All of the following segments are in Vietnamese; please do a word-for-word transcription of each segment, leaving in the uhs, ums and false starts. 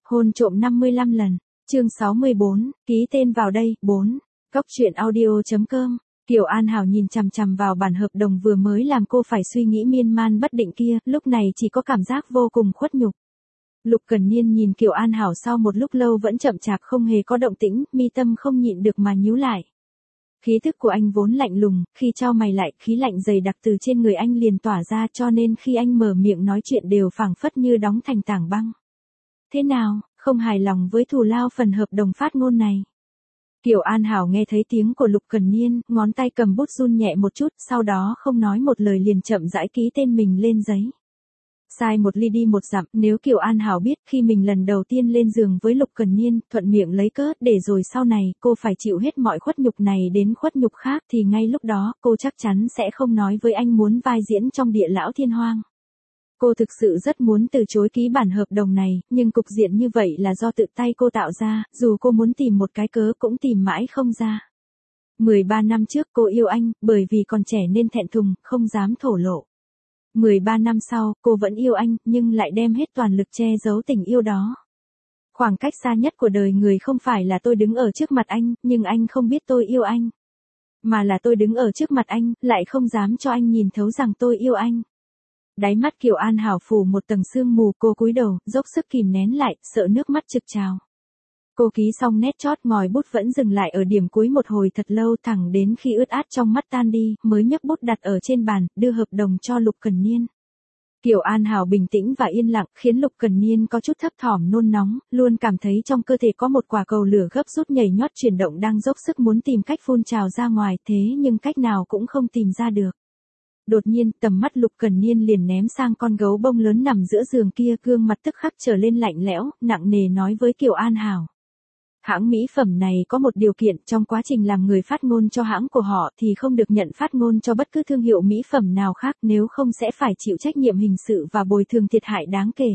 Hôn trộm năm mươi lăm lần. Chương sáu mươi bốn, ký tên vào đây. bốn. Cốc truyện audio chấm com. Kiều An Hảo nhìn chằm chằm vào bản hợp đồng vừa mới làm cô phải suy nghĩ miên man bất định kia, lúc này chỉ có cảm giác vô cùng khuất nhục. Lục Cần Niên nhìn Kiều An Hảo sau một lúc lâu vẫn chậm chạp không hề có động tĩnh, mi tâm không nhịn được mà nhíu lại. Khí thức của anh vốn lạnh lùng, khi chau mày lại, khí lạnh dày đặc từ trên người anh liền tỏa ra, cho nên khi anh mở miệng nói chuyện đều phảng phất như đóng thành tảng băng. Thế nào, không hài lòng với thù lao phần hợp đồng phát ngôn này? Kiều An Hảo nghe thấy tiếng của Lục Cần Niên, ngón tay cầm bút run nhẹ một chút, sau đó không nói một lời liền chậm rãi ký tên mình lên giấy. Sai một ly đi một dặm, nếu Kiều An Hảo biết khi mình lần đầu tiên lên giường với Lục Cần Niên, thuận miệng lấy cớ để rồi sau này cô phải chịu hết mọi khuất nhục này đến khuất nhục khác thì ngay lúc đó cô chắc chắn sẽ không nói với anh muốn vai diễn trong Địa Lão Thiên Hoang. Cô thực sự rất muốn từ chối ký bản hợp đồng này, nhưng cục diện như vậy là do tự tay cô tạo ra, dù cô muốn tìm một cái cớ cũng tìm mãi không ra. mười ba năm trước cô yêu anh, bởi vì còn trẻ nên thẹn thùng, không dám thổ lộ. mười ba năm sau, cô vẫn yêu anh, nhưng lại đem hết toàn lực che giấu tình yêu đó. Khoảng cách xa nhất của đời người không phải là tôi đứng ở trước mặt anh, nhưng anh không biết tôi yêu anh. Mà là tôi đứng ở trước mặt anh, lại không dám cho anh nhìn thấu rằng tôi yêu anh. Đáy mắt Kiều An Hảo phủ một tầng sương mù, cô cúi đầu, dốc sức kìm nén lại, sợ nước mắt trực trào. Cô ký xong nét chót, ngòi bút vẫn dừng lại ở điểm cuối một hồi thật lâu, thẳng đến khi ướt át trong mắt tan đi, mới nhấc bút đặt ở trên bàn, đưa hợp đồng cho Lục Cần Niên. Kiều An Hảo bình tĩnh và yên lặng, khiến Lục Cần Niên có chút thấp thỏm nôn nóng, luôn cảm thấy trong cơ thể có một quả cầu lửa gấp rút nhảy nhót chuyển động đang dốc sức muốn tìm cách phun trào ra ngoài, thế nhưng cách nào cũng không tìm ra được. Đột nhiên, tầm mắt Lục Cần Niên liền ném sang con gấu bông lớn nằm giữa giường kia, gương mặt tức khắc trở lên lạnh lẽo, nặng nề nói với Kiều An Hảo. Hãng mỹ phẩm này có một điều kiện, trong quá trình làm người phát ngôn cho hãng của họ thì không được nhận phát ngôn cho bất cứ thương hiệu mỹ phẩm nào khác, nếu không sẽ phải chịu trách nhiệm hình sự và bồi thường thiệt hại đáng kể.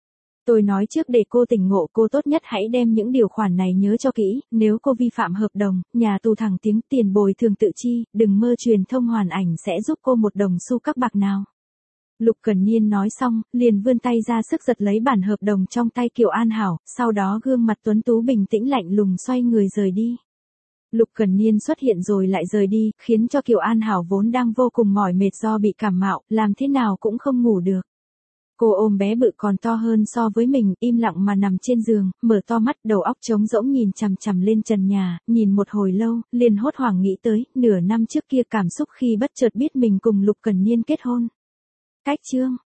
Tôi nói trước để cô tỉnh ngộ, cô tốt nhất hãy đem những điều khoản này nhớ cho kỹ, nếu cô vi phạm hợp đồng, nhà tù thẳng tiếng, tiền bồi thường tự chi, đừng mơ truyền thông hoàn ảnh sẽ giúp cô một đồng xu các bạc nào. Lục Cần Niên nói xong, liền vươn tay ra sức giật lấy bản hợp đồng trong tay Kiều An Hảo, sau đó gương mặt tuấn tú bình tĩnh lạnh lùng xoay người rời đi. Lục Cần Niên xuất hiện rồi lại rời đi, khiến cho Kiều An Hảo vốn đang vô cùng mỏi mệt do bị cảm mạo, làm thế nào cũng không ngủ được. Cô ôm bé bự còn to hơn so với mình, im lặng mà nằm trên giường, mở to mắt, đầu óc trống rỗng nhìn chằm chằm lên trần nhà, nhìn một hồi lâu, liền hốt hoảng nghĩ tới, nửa năm trước kia cảm xúc khi bất chợt biết mình cùng Lục Cần Niên kết hôn. Cách chương